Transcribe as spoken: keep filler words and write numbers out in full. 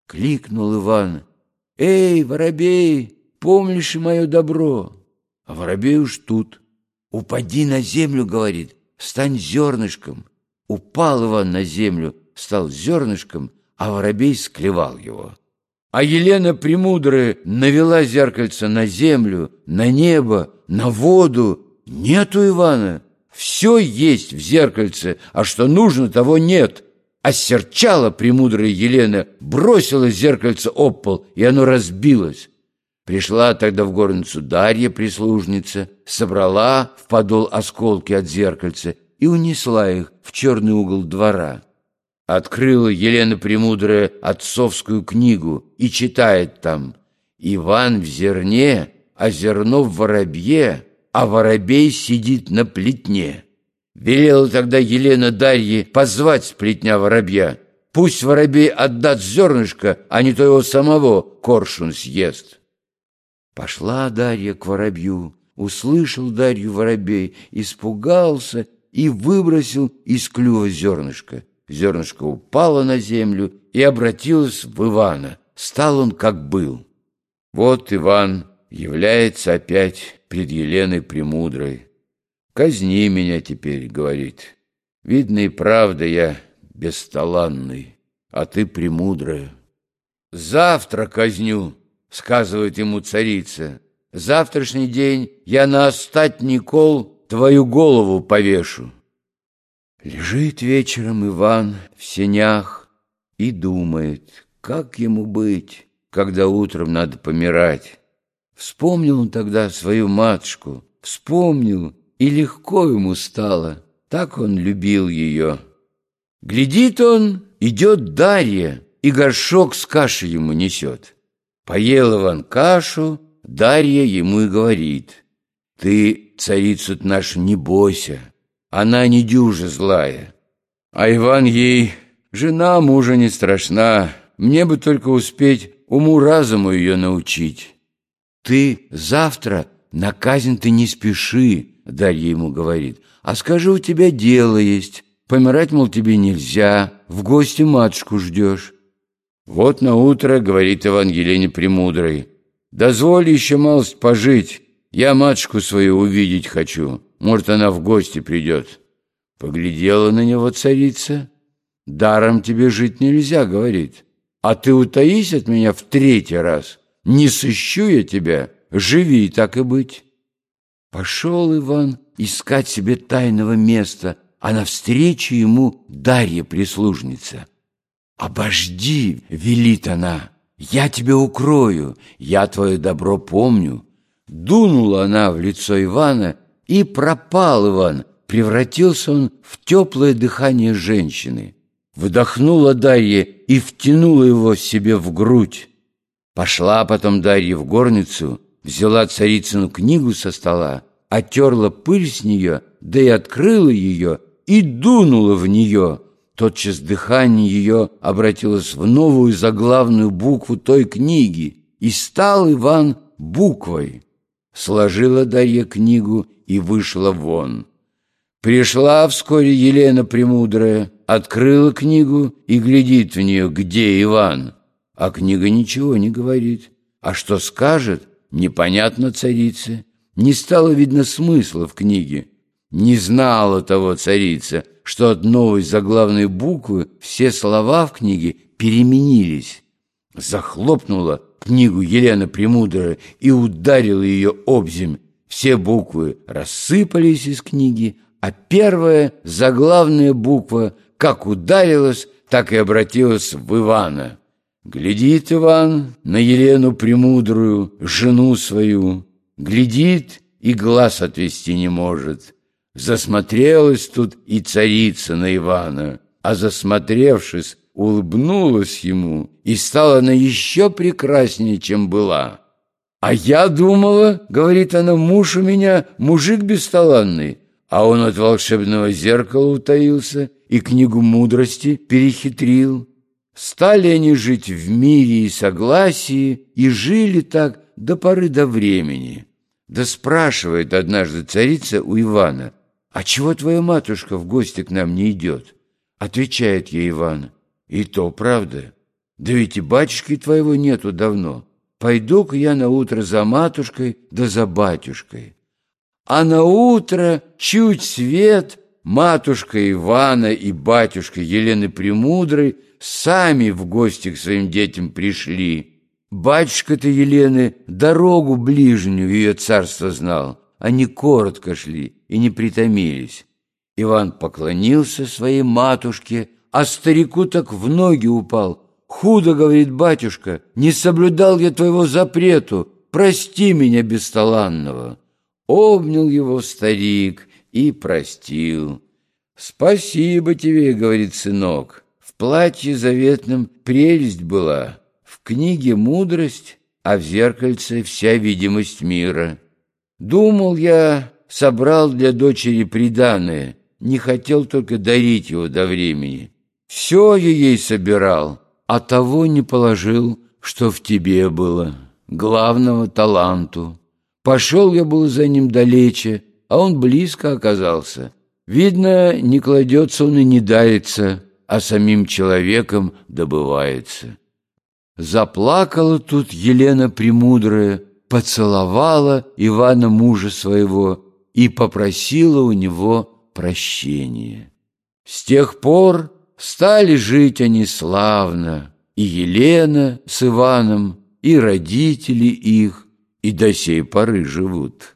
Кликнул Иван: «Эй, воробей, помнишь и мое добро?» А воробей уж тут. «Упади на землю, — говорит, — стань зернышком». Упал Иван на землю, стал зернышком, а воробей склевал его. А Елена Премудрая навела зеркальце на землю, на небо, на воду. Нету Ивана. Все есть в зеркальце, а что нужно, того нет. Осерчала премудрая Елена, бросила зеркальце об пол, и оно разбилось. Пришла тогда в горницу Дарья, прислужница, собрала в подол осколки от зеркальца и унесла их в черный угол двора. Открыла Елена Премудрая отцовскую книгу и читает там: «Иван в зерне, а зерно в воробье, а воробей сидит на плетне». Велела тогда Елена Дарье позвать с плетня воробья. Пусть воробей отдаст зернышко, а не то его самого коршун съест. Пошла Дарья к воробью, услышал Дарью воробей, испугался и выбросил из клюва зернышко. Зернышко упало на землю и обратилось в Ивана. Стал он, как был. Вот Иван является опять пред Еленой Премудрой. «Казни меня теперь, — говорит. Видно и правда, я бесталанный, а ты премудрая». «Завтра казню, — сказывает ему царица. Завтрашний день я на остатний кол твою голову повешу». Лежит вечером Иван в сенях и думает, как ему быть, когда утром надо помирать. Вспомнил он тогда свою матушку, вспомнил, и легко ему стало, так он любил ее. Глядит он, идет Дарья, и горшок с кашей ему несет. Поел Иван кашу, Дарья ему и говорит: «Ты царицу нашу не бойся, она не дюжа злая». А Иван ей: «Жена мужа не страшна, мне бы только успеть уму-разуму ее научить». «Ты завтра на казнь ты не спеши, — Дарья ему говорит, — а скажи, у тебя дело есть, помирать, мол, тебе нельзя, в гости матушку ждешь». Вот наутро говорит Иван Елене Премудрой: «Дозволь еще малость пожить, я матушку свою увидеть хочу, может, она в гости придет». Поглядела на него царица: «Даром тебе жить нельзя, — говорит, — а ты утаись от меня в третий раз, не сыщу я тебя, живи, так и быть». Пошел Иван искать себе тайного места, а навстречу ему Дарья прислужница. «Обожди, — велит она, — я тебя укрою, я твое добро помню». Дунула она в лицо Ивана, и пропал Иван, превратился он в теплое дыхание женщины. Выдохнула Дарья и втянула его себе в грудь. Пошла потом Дарья в горницу, взяла царицыну книгу со стола, отерла пыль с нее, да и открыла ее, и дунула в нее. Тотчас дыхание ее обратилось в новую заглавную букву той книги, и стал Иван буквой. Сложила Дарья книгу и вышла вон. Пришла вскоре Елена Премудрая, открыла книгу и глядит в нее, где Иван. А книга ничего не говорит. А что скажет, непонятно царице. Не стало видно смысла в книге. Не знала того царица, что от новой заглавной буквы все слова в книге переменились. Захлопнула книгу Елена Премудрая и ударила ее обземь. Все буквы рассыпались из книги, а первая заглавная буква как ударилась, так и обратилась в Ивана. Глядит Иван на Елену Премудрую, жену свою, глядит и глаз отвести не может. Засмотрелась тут и царица на Ивана, а засмотревшись, улыбнулась ему, и стала она еще прекраснее, чем была. «А я думала, — говорит она, — муж у меня мужик бесталанный, а он от волшебного зеркала утаился и книгу мудрости перехитрил». Стали они жить в мире и согласии, и жили так до поры до времени. Да спрашивает однажды царица у Ивана: «А чего твоя матушка в гости к нам не идет?» Отвечает ей Иван: «И то правда, Да ведь и батюшки твоего нету давно. Пойду-ка я наутро за матушкой да за батюшкой. А наутро чуть свет матушка Ивана и батюшка Елены Премудрой сами в гости к своим детям пришли. Батюшка-то Елены дорогу ближнюю ее царство знал. Они коротко шли и не притомились. Иван поклонился своей матушке, а старику так в ноги упал. «Худо, — говорит батюшка, — не соблюдал я твоего запрету, прости меня бесталанного». Обнял его старик и простил. «Спасибо тебе, — говорит сынок, — в платье заветном прелесть была, в книге мудрость, а в зеркальце вся видимость мира. Думал я, собрал для дочери приданое, не хотел только дарить его до времени. Все я ей собирал, а того не положил, что в тебе было, главного таланту. Пошел я был за ним далече, а он близко оказался. Видно, не кладется он и не дарится, а самим человеком добывается». Заплакала тут Елена Премудрая, поцеловала Ивана мужа своего и попросила у него прощения. С тех пор стали жить они славно, и Елена с Иваном, и родители их, и до сей поры живут.